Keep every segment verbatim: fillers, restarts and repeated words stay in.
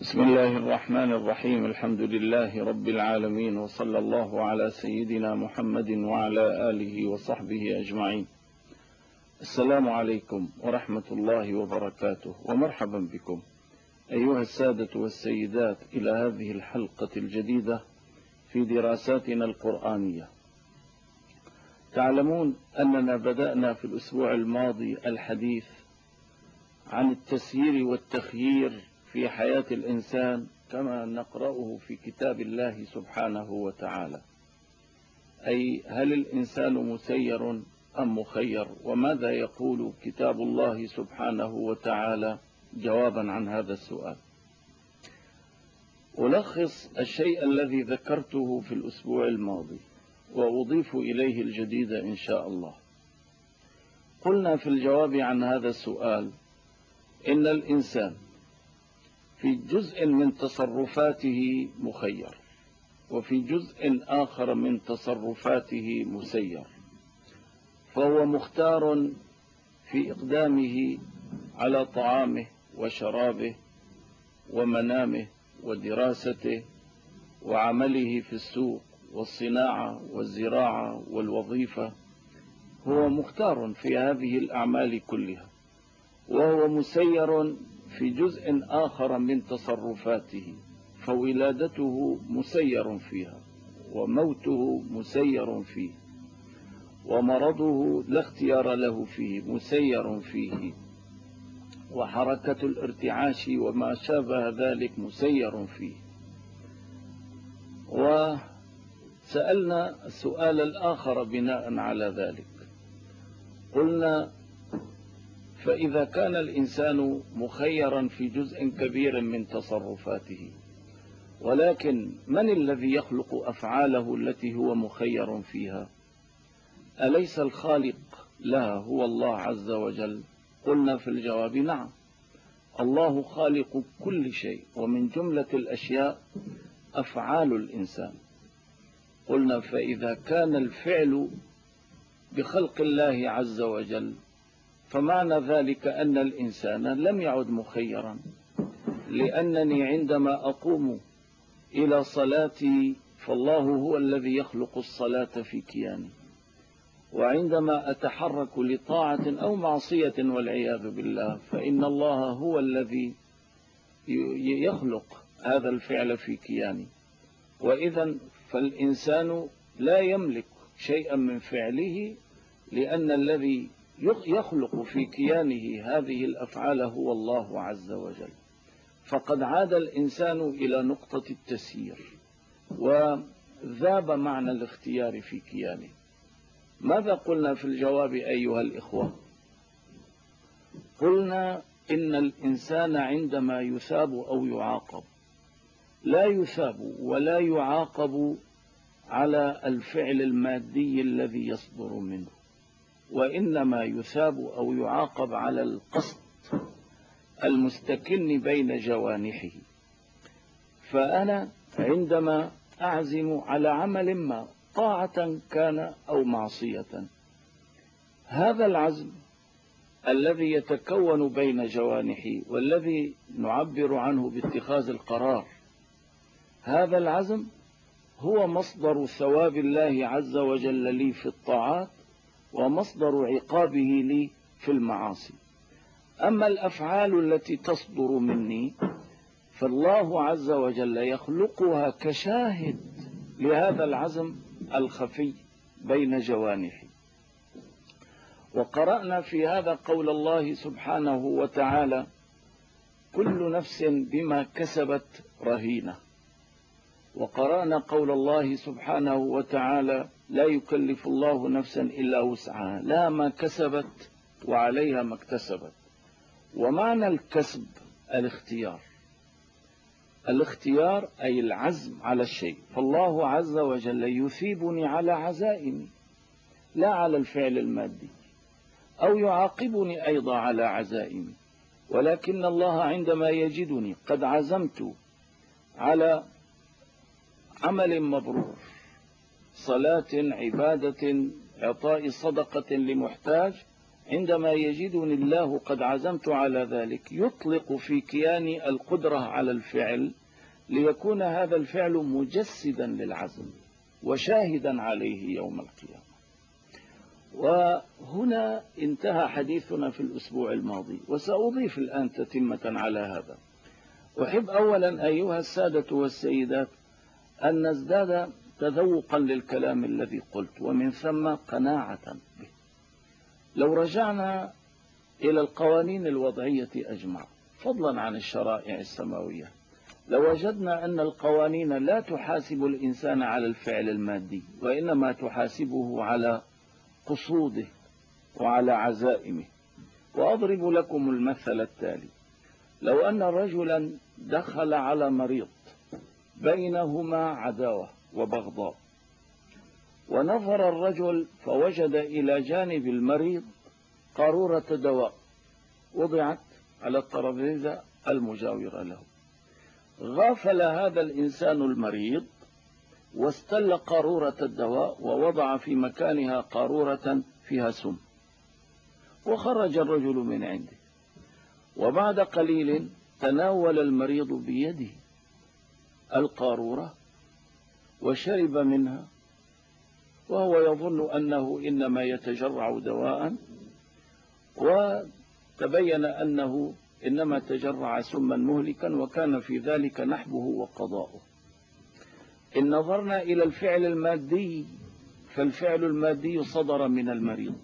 بسم الله الرحمن الرحيم. الحمد لله رب العالمين، وصلى الله على سيدنا محمد وعلى آله وصحبه أجمعين. السلام عليكم ورحمة الله وبركاته، ومرحبا بكم أيها السادة والسيدات إلى هذه الحلقة الجديدة في دراساتنا القرآنية. تعلمون أننا بدأنا في الأسبوع الماضي الحديث عن التسيير والتخيير في حياة الإنسان كما نقرأه في كتاب الله سبحانه وتعالى، أي هل الإنسان مسير أم مخير؟ وماذا يقول كتاب الله سبحانه وتعالى جوابا عن هذا السؤال؟ ألخص الشيء الذي ذكرته في الأسبوع الماضي وأضيف إليه الجديد إن شاء الله. قلنا في الجواب عن هذا السؤال إن الإنسان في جزء من تصرفاته مخير، وفي جزء آخر من تصرفاته مسير، فهو مختار في إقدامه على طعامه وشرابه ومنامه ودراسته وعمله في السوق والصناعة والزراعة والوظيفة. هو مختار في هذه الأعمال كلها، وهو مسير في جزء آخر من تصرفاته، فولادته مسير فيها، وموته مسير فيه، ومرضه لا اختيار له فيه مسير فيه، وحركة الارتعاش وما شابه ذلك مسير فيه. وسألنا السؤال الآخر بناء على ذلك، قلنا فإذا كان الإنسان مخيرا في جزء كبير من تصرفاته، ولكن من الذي يخلق أفعاله التي هو مخير فيها؟ أليس الخالق لها هو الله عز وجل؟ قلنا في الجواب نعم، الله خالق كل شيء، ومن جملة الأشياء أفعال الإنسان. قلنا فإذا كان الفعل بخلق الله عز وجل، فمعنى ذلك أن الإنسان لم يعد مخيرا، لأنني عندما أقوم إلى صلاتي فالله هو الذي يخلق الصلاة في كياني، وعندما أتحرك لطاعة أو معصية والعياذ بالله فإن الله هو الذي يخلق هذا الفعل في كياني. وإذا فالإنسان لا يملك شيئا من فعله، لأن الذي يخلق في كيانه هذه الأفعال هو الله عز وجل. فقد عاد الإنسان إلى نقطة التسيير، وذاب معنى الاختيار في كيانه. ماذا قلنا في الجواب أيها الإخوة؟ قلنا إن الإنسان عندما يثاب أو يعاقب لا يثاب ولا يعاقب على الفعل المادي الذي يصدر منه، وإنما يثاب أو يعاقب على القصد المستكن بين جوانحه. فأنا عندما أعزم على عمل ما، طاعة كان أو معصية، هذا العزم الذي يتكون بين جوانحي والذي نعبر عنه باتخاذ القرار، هذا العزم هو مصدر ثواب الله عز وجل لي في الطاعات، ومصدر عقابه لي في المعاصي. أما الأفعال التي تصدر مني فالله عز وجل يخلقها كشاهد لهذا العزم الخفي بين جوانحي. وقرأنا في هذا قول الله سبحانه وتعالى: كل نفس بما كسبت رهينة. وقرأنا قول الله سبحانه وتعالى: لا يكلف الله نفسا إلا وسعها، لها ما كسبت وعليها ما اكتسبت. ومعنى الكسب الاختيار، الاختيار أي العزم على الشيء. فالله عز وجل يثيبني على عزائمي لا على الفعل المادي، أو يعاقبني أيضا على عزائمي، ولكن الله عندما يجدني قد عزمت على عمل مبرور، صلاة، عبادة، إعطاء صدقة لمحتاج، عندما يجدني الله قد عزمت على ذلك يطلق في كياني القدرة على الفعل، ليكون هذا الفعل مجسدا للعزم وشاهدا عليه يوم القيامة. وهنا انتهى حديثنا في الأسبوع الماضي، وسأضيف الآن تتمة على هذا. أحب أولا أيها السادة والسيدات أن نزداد تذوقا للكلام الذي قلت، ومن ثم قناعة به. لو رجعنا إلى القوانين الوضعية أجمع، فضلا عن الشرائع السماوية، لوجدنا أن القوانين لا تحاسب الإنسان على الفعل المادي، وإنما تحاسبه على قصوده وعلى عزائمه. وأضرب لكم المثل التالي: لو أن رجلا دخل على مريض بينهما عداوة وبغضاء، ونظر الرجل فوجد إلى جانب المريض قارورة دواء وضعت على الترابيزة المجاورة له، غافل هذا الإنسان المريض واستل قارورة الدواء ووضع في مكانها قارورة فيها سم، وخرج الرجل من عنده، وبعد قليل تناول المريض بيده القارورة وشرب منها، وهو يظن أنه إنما يتجرع دواء، وتبين أنه إنما تجرع سما مهلكا، وكان في ذلك نحبه وقضاؤه. إن نظرنا إلى الفعل المادي فالفعل المادي صدر من المريض.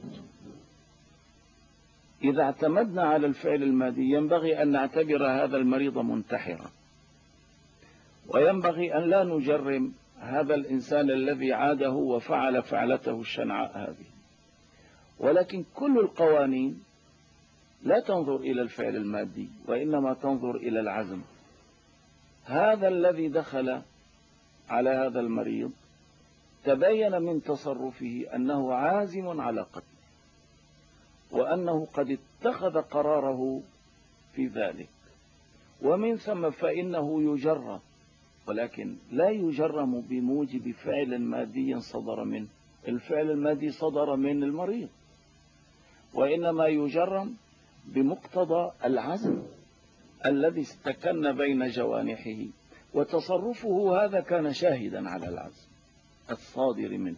إذا اعتمدنا على الفعل المادي ينبغي أن نعتبر هذا المريض منتحرا، وينبغي أن لا نجرم هذا الإنسان الذي عاده وفعل فعلته الشنعاء هذه. ولكن كل القوانين لا تنظر إلى الفعل المادي، وإنما تنظر إلى العزم. هذا الذي دخل على هذا المريض تبين من تصرفه أنه عازم على قتله، وأنه قد اتخذ قراره في ذلك، ومن ثم فإنه يجرم، ولكن لا يجرم بموجب فعل مادي صدر منه. الفعل المادي صدر من المريض، وإنما يجرم بمقتضى العزم الذي استكن بين جوانحه، وتصرفه هذا كان شاهدا على العزم الصادر منه.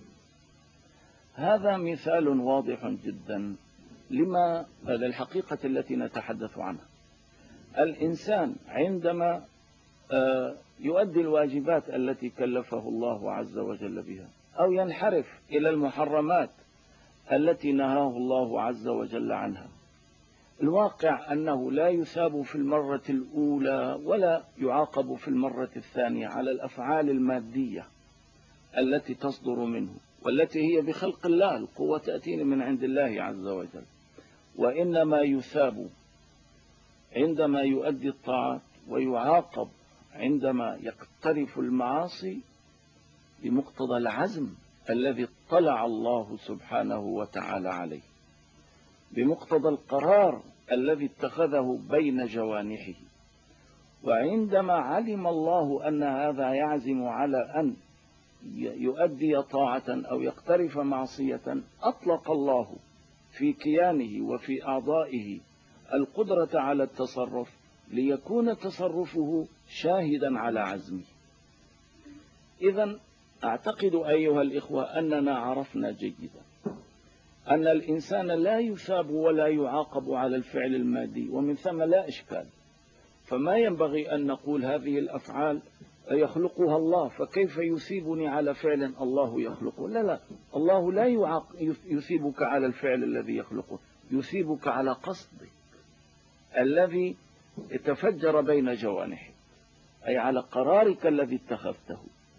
هذا مثال واضح جدا لما للحقيقة التي نتحدث عنها. الإنسان عندما يؤدي الواجبات التي كلفه الله عز وجل بها، أو ينحرف إلى المحرمات التي نهاه الله عز وجل عنها، الواقع أنه لا يثاب في المرة الأولى ولا يعاقب في المرة الثانية على الأفعال المادية التي تصدر منه، والتي هي بخلق الله، القوة تأتي من عند الله عز وجل، وإنما يثاب عندما يؤدي الطاعات، ويعاقب عندما يقترف المعاصي بمقتضى العزم الذي اطلع الله سبحانه وتعالى عليه، بمقتضى القرار الذي اتخذه بين جوانحه. وعندما علم الله أن هذا يعزم على أن يؤدي طاعة أو يقترف معصية، أطلق الله في كيانه وفي أعضائه القدرة على التصرف، ليكون تصرفه شاهدا على عزمه. إذن أعتقد أيها الإخوة أننا عرفنا جيدا أن الإنسان لا يثاب ولا يعاقب على الفعل المادي، ومن ثم لا إشكال. فما ينبغي أن نقول هذه الأفعال يخلقها الله، فكيف يثيبني على فعل الله يخلقه؟ لا لا، الله لا يثيبك على الفعل الذي يخلقه، يثيبك على قصدك الذي تفجر بين جوانحك، أي على قرارك الذي اتخذته.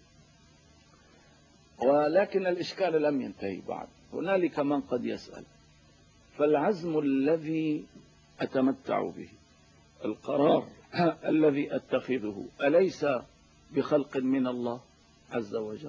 ولكن الإشكال لم ينتهي بعد. هنالك من قد يسأل: فالعزم الذي أتمتع به، القرار الذي أتخذه، أليس بخلق من الله عز وجل؟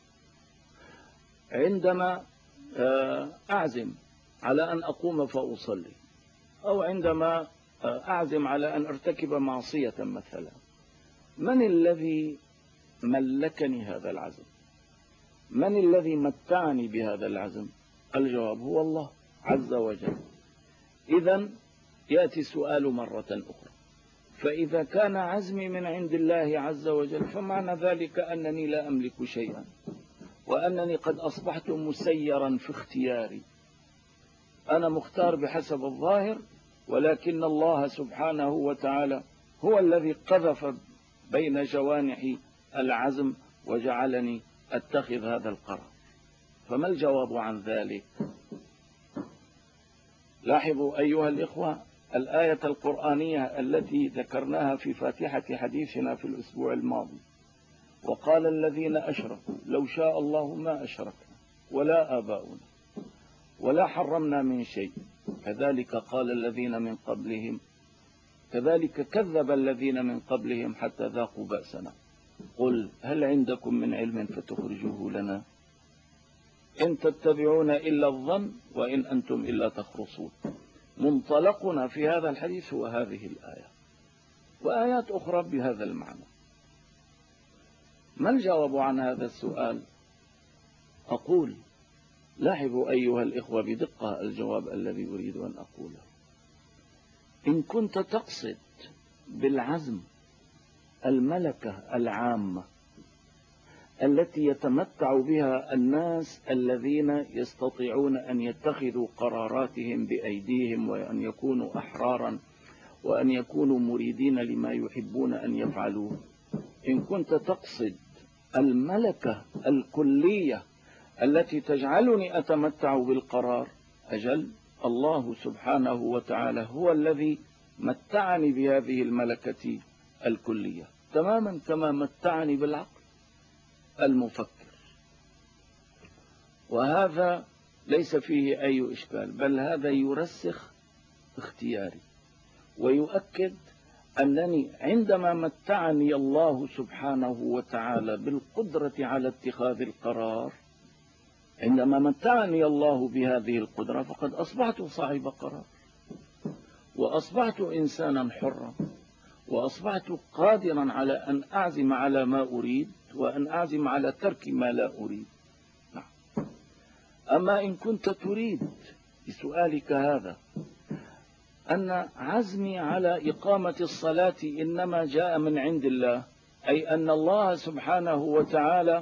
عندما أعزم على أن أقوم فأصلي، أو عندما أعزم على أن أرتكب معصية مثلا، من الذي ملكني هذا العزم؟ من الذي متعني بهذا العزم؟ الجواب هو الله عز وجل. إذن يأتي السؤال مرة أخرى: فإذا كان عزمي من عند الله عز وجل فمعنى ذلك أنني لا أملك شيئا، وأنني قد أصبحت مسيرا في اختياري، أنا مختار بحسب الظاهر، ولكن الله سبحانه وتعالى هو الذي قذف بين جوانحي العزم وجعلني أتخذ هذا القرار. فما الجواب عن ذلك؟ لاحظوا أيها الإخوة الآية القرآنية التي ذكرناها في فاتحة حديثنا في الأسبوع الماضي: وقال الذين أشركوا لو شاء الله ما أشركنا ولا آباؤنا ولا حرمنا من شيء كذلك قال الذين من قبلهم كذلك كذب الذين من قبلهم حتى ذاقوا بأسنا قل هل عندكم من علم فتخرجوه لنا إن تتبعون إلا الظن وإن أنتم إلا تخرصون. منطلقنا في هذا الحديث هو هذه الآية وآيات أخرى بهذا المعنى. ما الجواب عن هذا السؤال؟ أقول: لاحظوا أيها الإخوة بدقة الجواب الذي أريد أن أقوله. إن كنت تقصد بالعزم الملكة العامة التي يتمتع بها الناس الذين يستطيعون أن يتخذوا قراراتهم بأيديهم وأن يكونوا أحرارا وأن يكونوا مريدين لما يحبون أن يفعلوه، إن كنت تقصد الملكة الكلية التي تجعلني أتمتع بالقرار، أجل الله سبحانه وتعالى هو الذي متعني بهذه الملكة الكلية تماما كما متعني بالعقل المفكر، وهذا ليس فيه أي إشكال، بل هذا يرسخ اختياري ويؤكد أنني عندما متعني الله سبحانه وتعالى بالقدرة على اتخاذ القرار، عندما متعني الله بهذه القدرة فقد أصبحت صاحب قرار، وأصبحت إنسانا حرا، وأصبحت قادرا على أن أعزم على ما أريد وأن أعزم على ترك ما لا أريد. نعم. أما إن كنت تريد بسؤالك هذا أن عزمي على إقامة الصلاة إنما جاء من عند الله، أي أن الله سبحانه وتعالى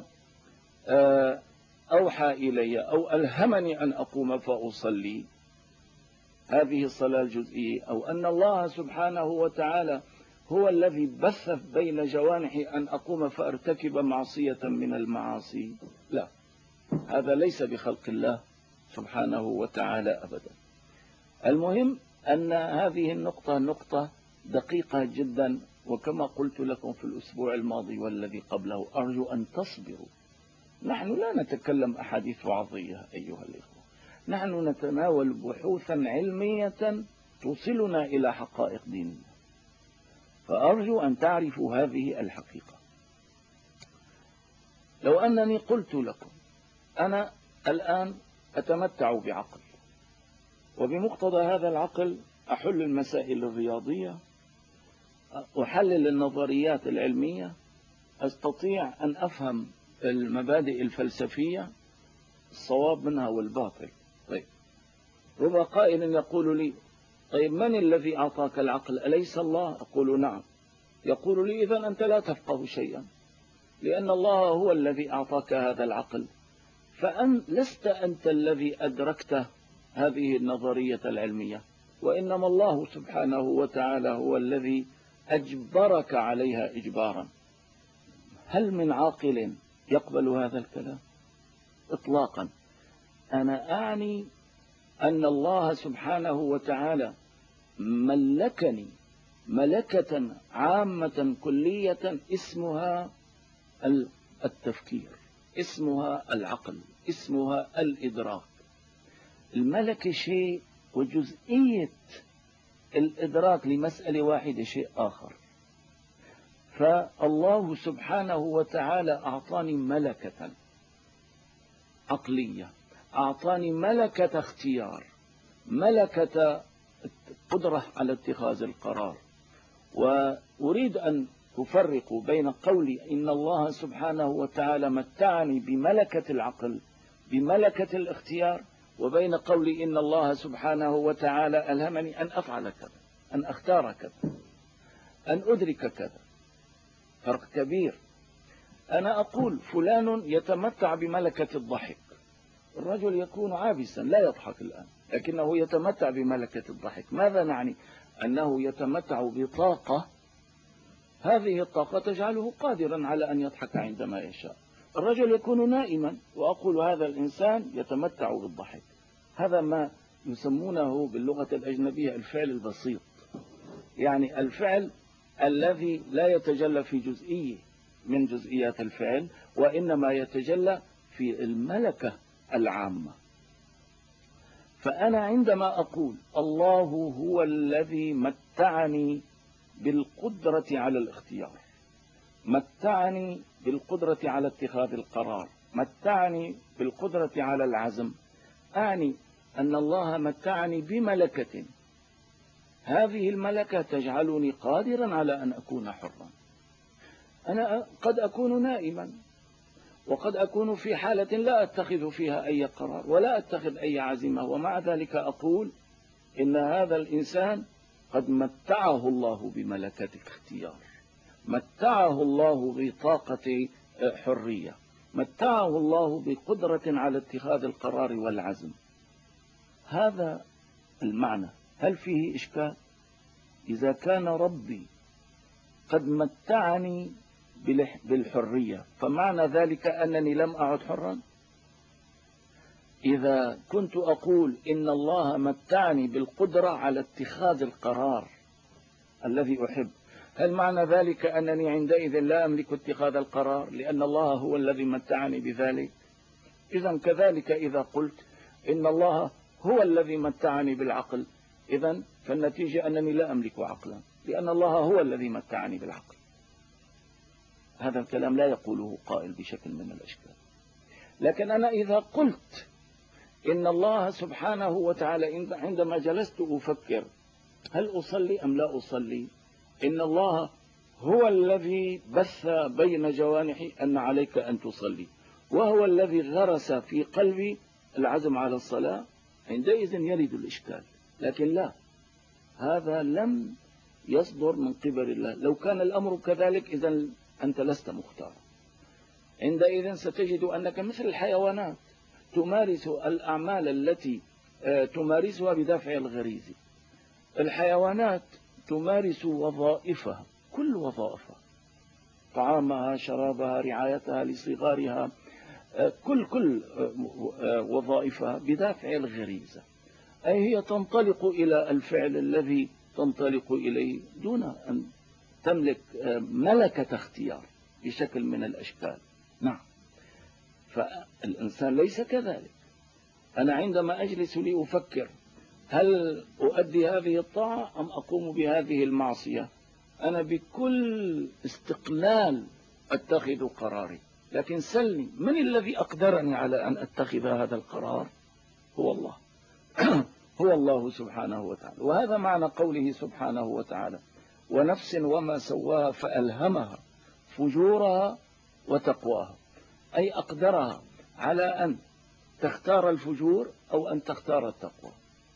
أوحى إلي أو ألهمني أن أقوم فأصلي هذه الصلاة الجزئية، أو أن الله سبحانه وتعالى هو الذي بث بين جوانحي أن أقوم فأرتكب معصية من المعاصي، لا، هذا ليس بخلق الله سبحانه وتعالى أبدا. المهم أن هذه النقطة نقطة دقيقة جدا، وكما قلت لكم في الأسبوع الماضي والذي قبله أرجو أن تصبروا. نحن لا نتكلم أحاديث وعظية أيها الإخوة، نحن نتناول بحوثا علمية توصلنا إلى حقائق دينية، فأرجو أن تعرفوا هذه الحقيقة. لو أنني قلت لكم أنا الآن أتمتع بعقل، وبمقتضى هذا العقل أحل المسائل الرياضية، أحلل النظريات العلمية، أستطيع أن أفهم المبادئ الفلسفية الصواب منها والباطل. طيب، ربما قائل يقول لي: طيب من الذي أعطاك العقل؟ أليس الله؟ أقول: نعم. يقول لي: إذن أنت لا تفقه شيئا، لأن الله هو الذي أعطاك هذا العقل، فأن لست أنت الذي أدركت هذه النظرية العلمية، وإنما الله سبحانه وتعالى هو الذي أجبرك عليها إجبارا. هل من عاقل يقبل هذا الكلام؟ إطلاقا. أنا أعني أن الله سبحانه وتعالى ملكني ملكة عامة كلية اسمها التفكير، اسمها العقل، اسمها الإدراك. الملكة شيء وجزئية الإدراك لمسألة واحدة شيء آخر. فالله سبحانه وتعالى أعطاني ملكة عقلية، أعطاني ملكة اختيار، ملكة قدرة على اتخاذ القرار. وأريد أن أفرق بين قولي إن الله سبحانه وتعالى متعني بملكة العقل، بملكة الاختيار، وبين قولي إن الله سبحانه وتعالى ألهمني أن أفعل كذا، أن أختار كذا، أن أدرك كذا. فرق كبير. أنا أقول فلان يتمتع بملكة الضحك، الرجل يكون عابسا لا يضحك الآن لكنه يتمتع بملكة الضحك. ماذا نعني؟ أنه يتمتع بطاقة، هذه الطاقة تجعله قادرا على أن يضحك عندما يشاء. الرجل يكون نائما وأقول هذا الإنسان يتمتع بالضحك. هذا ما يسمونه باللغة الأجنبية الفعل البسيط، يعني الفعل الذي لا يتجلى في جزئية من جزئيات الفعل، وإنما يتجلى في الملكة العامة. فأنا عندما أقول الله هو الذي متعني بالقدرة على الاختيار، متعني بالقدرة على اتخاذ القرار، متعني بالقدرة على العزم، أعني أن الله متعني بملكة، هذه الملكة تجعلني قادرا على أن أكون حرا. أنا قد أكون نائما، وقد أكون في حالة لا أتخذ فيها أي قرار ولا أتخذ أي عزيمة، ومع ذلك أقول إن هذا الإنسان قد متعه الله بملكة اختيار، متعه الله بطاقة حرية، متعه الله بقدرة على اتخاذ القرار والعزم. هذا المعنى. هل فيه إشكال؟ إذا كان ربي قد متعني بالحرية فمعنى ذلك أنني لم أعد حرا؟ إذا كنت أقول إن الله متعني بالقدرة على اتخاذ القرار الذي أحب، هل معنى ذلك أنني عندئذ لا أملك اتخاذ القرار لأن الله هو الذي متعني بذلك؟ إذن كذلك إذا قلت إن الله هو الذي متعني بالعقل، إذن فالنتيجة أنني لا أملك عقلا لأن الله هو الذي متعني بالعقل. هذا الكلام لا يقوله قائل بشكل من الأشكال. لكن أنا إذا قلت إن الله سبحانه وتعالى عندما جلست أفكر هل أصلي أم لا أصلي، إن الله هو الذي بث بين جوانحي أن عليك أن تصلي، وهو الذي غرس في قلبي العزم على الصلاة، عندئذ يرد الإشكال. لكن لا، هذا لم يصدر من قبل الله. لو كان الأمر كذلك إذن أنت لست مختارا. عندئذ ستجد أنك مثل الحيوانات تمارس الأعمال التي تمارسها بدافع الغريزة. الحيوانات تمارس وظائفها، كل وظائفها، طعامها، شرابها، رعايتها لصغارها، كل كل وظائفها بدافع الغريزة، أي هي تنطلق إلى الفعل الذي تنطلق إليه دون أن تملك ملكة اختيار بشكل من الأشكال. نعم، فالإنسان ليس كذلك. أنا عندما أجلس لأفكر هل أؤدي هذه الطاعة أم أقوم بهذه المعصية، أنا بكل استقلال أتخذ قراري. لكن سلني، من الذي أقدرني على أن أتخذ هذا القرار؟ هو الله هو الله سبحانه وتعالى. وهذا معنى قوله سبحانه وتعالى ونفس وما سواها فألهمها فجورها وتقواها، أي أقدرها على أن تختار الفجور أو أن تختار التقوى.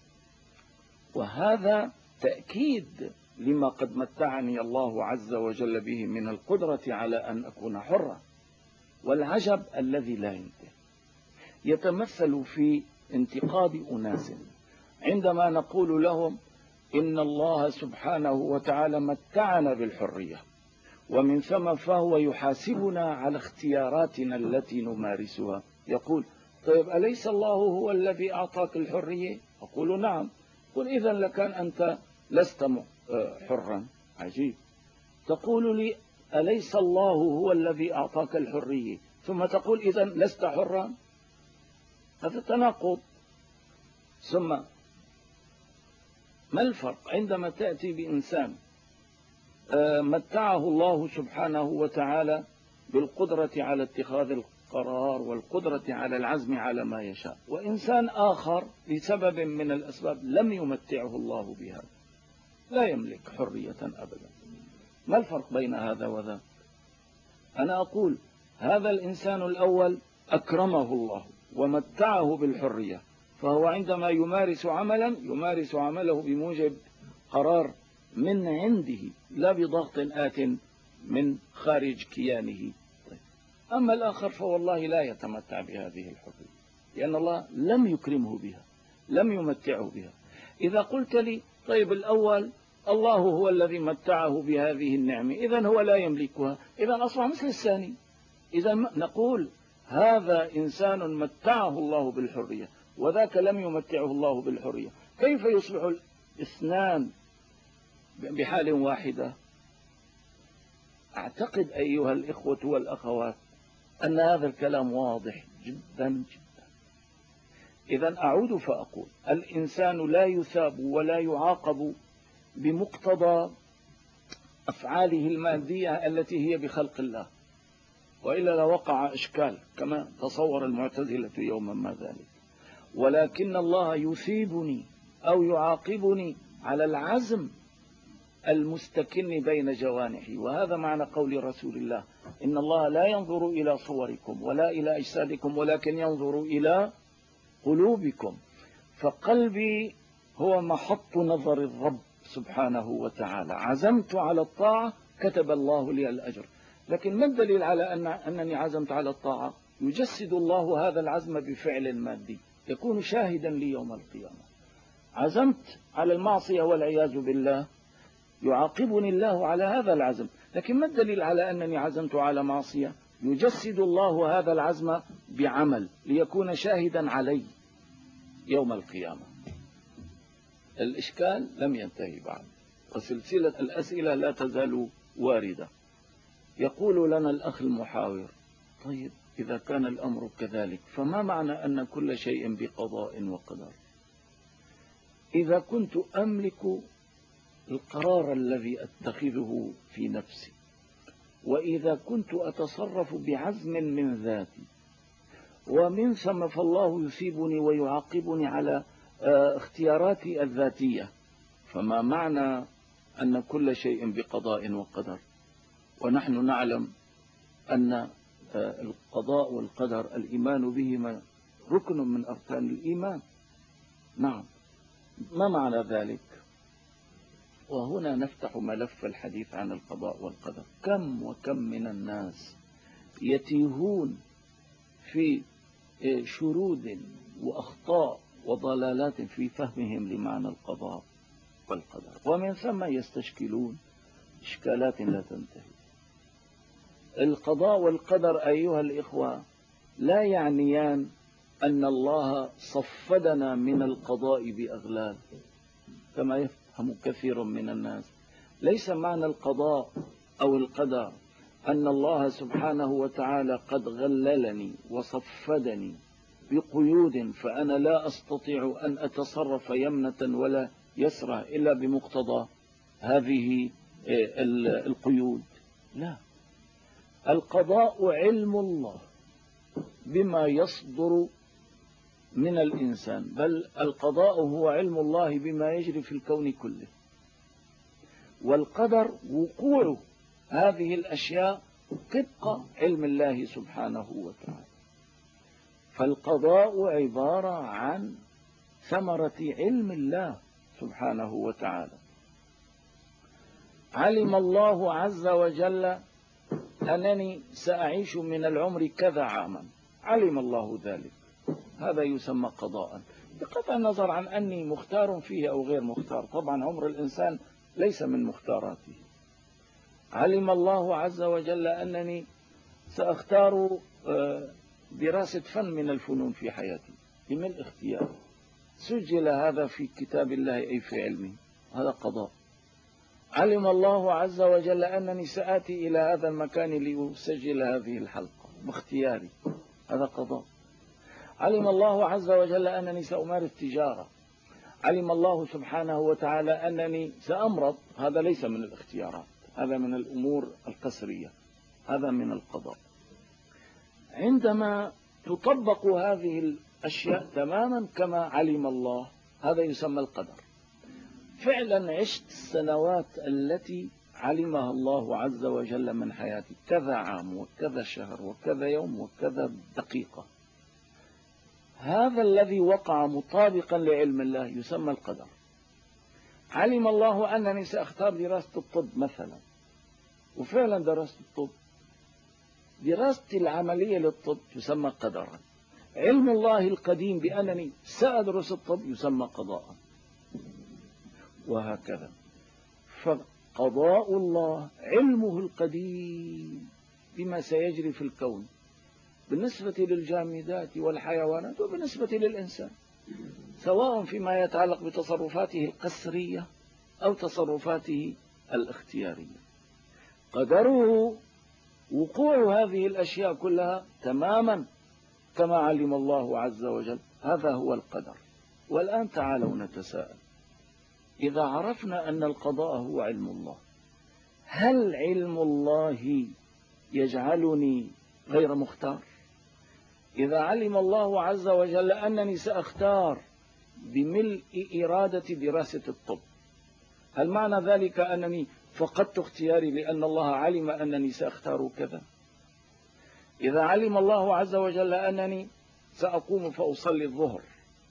وهذا تأكيد لما قد متعني الله عز وجل به من القدرة على أن أكون حرا. والعجب الذي لا ينتهي يتمثل في انتقاد أناس عندما نقول لهم إن الله سبحانه وتعالى متعنا بالحرية، ومن ثم فهو يحاسبنا على اختياراتنا التي نمارسها. يقول طيب أليس الله هو الذي أعطاك الحرية؟ أقول نعم. قل إذن لكان أنت لست حرا. عجيب. تقول لي أليس الله هو الذي أعطاك الحرية ثم تقول إذن لست حرا؟ هذا تناقض. ثم ما الفرق عندما تأتي بإنسان متعه الله سبحانه وتعالى بالقدرة على اتخاذ القرار والقدرة على العزم على ما يشاء، وإنسان آخر لسبب من الأسباب لم يمتعه الله بهذا، لا يملك حرية أبدا؟ ما الفرق بين هذا وذاك؟ أنا أقول هذا الإنسان الأول أكرمه الله ومتعه بالحرية، فهو عندما يمارس عملا يمارس عمله بموجب قرار من عنده لا بضغط آت من خارج كيانه. أما الآخر فوالله لا يتمتع بهذه الحرية، لأن الله لم يكرمه بها، لم يمتعه بها. إذا قلت لي طيب الأول الله هو الذي متعه بهذه النعمة، إذن هو لا يملكها، إذن أصبح مثل الثاني. إذن نقول هذا إنسان متعه الله بالحرية وذاك لم يمتعه الله بالحرية، كيف يصبح الاثنان بحال واحدة؟ أعتقد أيها الإخوة والأخوات أن هذا الكلام واضح جدا جدا. إذن أعود فأقول الإنسان لا يثاب ولا يعاقب بمقتضى أفعاله المادية التي هي بخلق الله، وإلا لوقع إشكال كما تصور المعتزلة يوما ما ذلك. ولكن الله يثيبني أو يعاقبني على العزم المستكن بين جوانحي، وهذا معنى قول رسول الله: إن الله لا ينظر إلى صوركم ولا إلى أجسادكم ولكن ينظر إلى قلوبكم. فقلبي هو محط نظر الرب سبحانه وتعالى، عزمت على الطاعة كتب الله لي الأجر. لكن ما الدليل على أن أنني عزمت على الطاعة؟ يجسد الله هذا العزم بفعل مادي يكون شاهدا لي يوم القيامة. عزمت على المعصية والعياذ بالله، يعاقبني الله على هذا العزم. لكن ما الدليل على أنني عزمت على معصية؟ يجسد الله هذا العزم بعمل ليكون شاهدا علي يوم القيامة. الإشكال لم ينتهي بعد، وسلسلة الأسئلة لا تزال واردة. يقول لنا الأخ المحاور: طيب إذا كان الأمر كذلك فما معنى أن كل شيء بقضاء وقدر؟ إذا كنت أملك القرار الذي أتخذه في نفسي، وإذا كنت أتصرف بعزم من ذاتي، ومن ثم فالله يثيبني ويعاقبني على اختياراتي الذاتية، فما معنى أن كل شيء بقضاء وقدر؟ ونحن نعلم أن القضاء والقدر الإيمان بهما ركن من أركان الإيمان. نعم، ما معنى ذلك؟ وهنا نفتح ملف الحديث عن القضاء والقدر. كم وكم من الناس يتيهون في شرود وأخطاء وضلالات في فهمهم لمعنى القضاء والقدر، ومن ثم يستشكلون إشكالات لا تنتهي. القضاء والقدر أيها الإخوة لا يعنيان أن الله صفدنا من القضاء بأغلال كما يفهم كثير من الناس. ليس معنى القضاء أو القدر أن الله سبحانه وتعالى قد غللني وصفدني بقيود فأنا لا أستطيع أن أتصرف يمنة ولا يسرى إلا بمقتضى هذه القيود. لا، القضاء علم الله بما يصدر من الإنسان، بل القضاء هو علم الله بما يجري في الكون كله، والقدر وقوع هذه الأشياء طبق علم الله سبحانه وتعالى. فالقضاء عبارة عن ثمرة علم الله سبحانه وتعالى. علم الله عز وجل أنني سأعيش من العمر كذا عاما، علم الله ذلك، هذا يسمى قضاء، بقطع النظر عن أني مختار فيه أو غير مختار. طبعا عمر الإنسان ليس من مختاراته. علم الله عز وجل أنني سأختار دراسة فن من الفنون في حياتي بمن اختيار، سجل هذا في كتاب الله أي في علمه، هذا قضاء. علم الله عز وجل أنني سآتي إلى هذا المكان لأسجل هذه الحلقة باختياري، هذا قضاء. علم الله عز وجل أنني سأمارس تجارة. علم الله سبحانه وتعالى أنني سأمرض، هذا ليس من الاختيارات، هذا من الأمور القسرية، هذا من القضاء. عندما تطبق هذه الأشياء تماما كما علم الله، هذا يسمى القدر. فعلا عشت السنوات التي علمها الله عز وجل من حياتي، كذا عام وكذا شهر وكذا يوم وكذا دقيقة، هذا الذي وقع مطابقا لعلم الله يسمى القدر. علم الله أنني سأختار دراسة الطب مثلا، وفعلا درست الطب، دراستي العملية للطب تسمى قدرا. علم الله القديم بأنني سأدرس الطب يسمى قضاء، وهكذا. فقضاء الله علمه القديم بما سيجري في الكون بالنسبة للجامدات والحيوانات وبالنسبة للإنسان، سواء فيما يتعلق بتصرفاته القسرية أو تصرفاته الاختيارية. قدره وقوع هذه الأشياء كلها تماما كما علم الله عز وجل، هذا هو القدر. والآن تعالوا نتساءل، إذا عرفنا أن القضاء هو علم الله، هل علم الله يجعلني غير مختار؟ إذا علم الله عز وجل أنني سأختار بملء إرادة دراسة الطب، هل معنى ذلك أنني فقدت اختياري لأن الله علم أنني سأختار كذا؟ إذا علم الله عز وجل أنني سأقوم فأصلي الظهر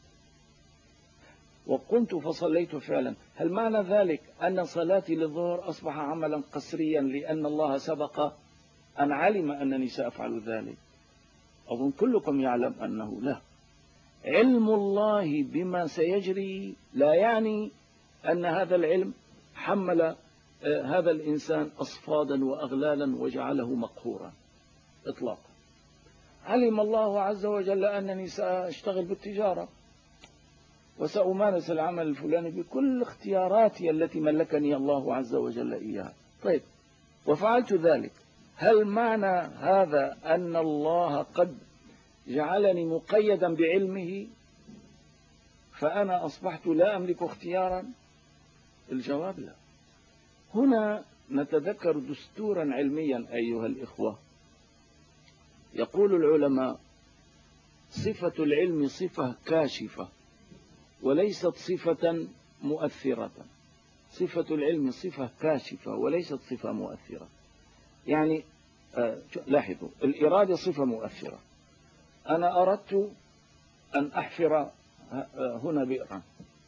وقمت فصليت فعلا، هل معنى ذلك أن صلاتي للظهر أصبح عملا قسريا لأن الله سبق أن علم أنني سأفعل ذلك؟ أظن كلكم يعلم أنه لا. علم الله بما سيجري لا يعني أن هذا العلم حمل هذا الإنسان أصفادا وأغلالا وجعله مقهورا إطلاقا. علم الله عز وجل أنني سأشتغل بالتجارة وسأمارس العمل الفلاني بكل اختياراتي التي ملكني الله عز وجل إياها. طيب، وفعلت ذلك، هل معنى هذا أن الله قد جعلني مقيدا بعلمه فأنا أصبحت لا أملك اختيارا؟ الجواب لا. هنا نتذكر دستورا علميا أيها الإخوة. يقول العلماء: صفة العلم صفة كاشفة وليست صفة مؤثرة. صفة العلم صفة كاشفة وليست صفة مؤثرة. يعني آه لاحظوا، الإرادة صفة مؤثرة. أنا أردت أن أحفر هنا بئرا،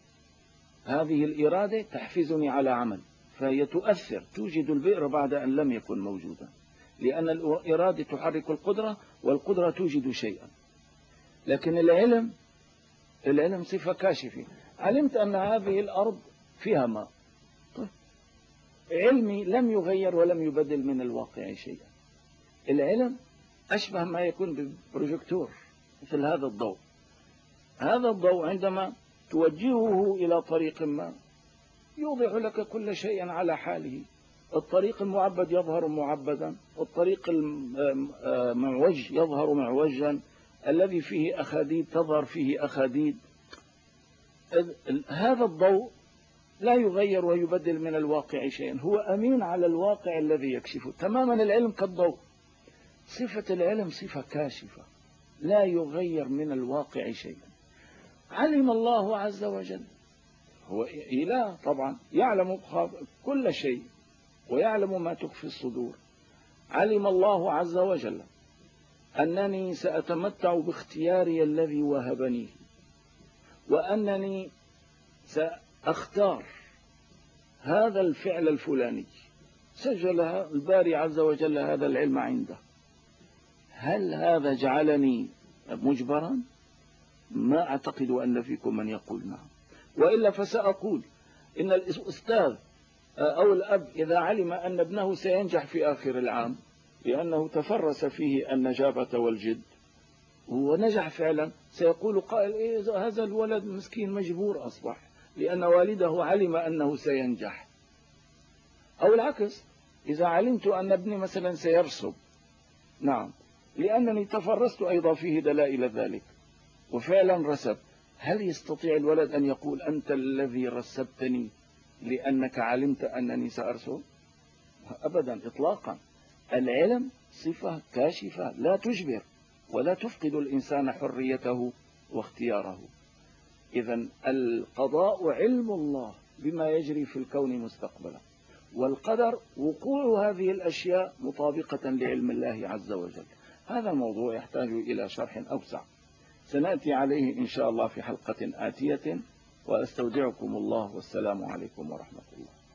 هذه الإرادة تحفزني على عمل، فهي تؤثر، توجد البئر بعد أن لم يكن موجودا، لأن الإرادة تحرك القدرة والقدرة توجد شيئا. لكن العلم العلم صفة كاشفة. علمت أن هذه الأرض فيها ماء، طيب، علمي لم يغير ولم يبدل من الواقع شيئا. العلم أشبه ما يكون ببروجيكتور مثل هذا الضوء. هذا الضوء عندما توجهه إلى طريق ما يوضح لك كل شيء على حاله. الطريق المعبد يظهر معبدا، الطريق المعوج يظهر معوجا، الذي فيه أخاديد تظهر فيه أخاديد. هذا الضوء لا يغير ويبدل من الواقع شيئا، هو أمين على الواقع الذي يكشفه. تماما العلم كالضوء. صفة العلم صفة كاشفة لا يغير من الواقع شيئا. علم الله عز وجل، هو إله طبعا، يعلم كل شيء ويعلم ما تخفي الصدور. علم الله عز وجل أنني سأتمتع باختياري الذي وهبني، وأنني سأختار هذا الفعل الفلاني. سجلها الباري عز وجل هذا العلم عنده. هل هذا جعلني مجبرا؟ ما أعتقد أن فيكم من يقول نعم، وإلا فسأقول إن الأستاذ أو الأب إذا علم أن ابنه سينجح في آخر العام لأنه تفرس فيه النجابة والجد ونجح فعلا، سيقول قائل: إيه هذا الولد مسكين مجبور أصبح لأن والده علم أنه سينجح. أو العكس، إذا علمت أن ابني مثلا سيرسب، نعم، لأنني تفرست أيضا فيه دلائل ذلك وفعلا رسب، هل يستطيع الولد أن يقول: أنت الذي رسبتني لأنك علمت أنني سأرسب؟ أبدا إطلاقا. العلم صفة كاشفة لا تجبر ولا تفقد الإنسان حريته واختياره. إذن القضاء علم الله بما يجري في الكون مستقبلا، والقدر وقوع هذه الأشياء مطابقة لعلم الله عز وجل. هذا الموضوع يحتاج إلى شرح أوسع. سنأتي عليه إن شاء الله في حلقة آتية، وأستودعكم الله، والسلام عليكم ورحمة الله.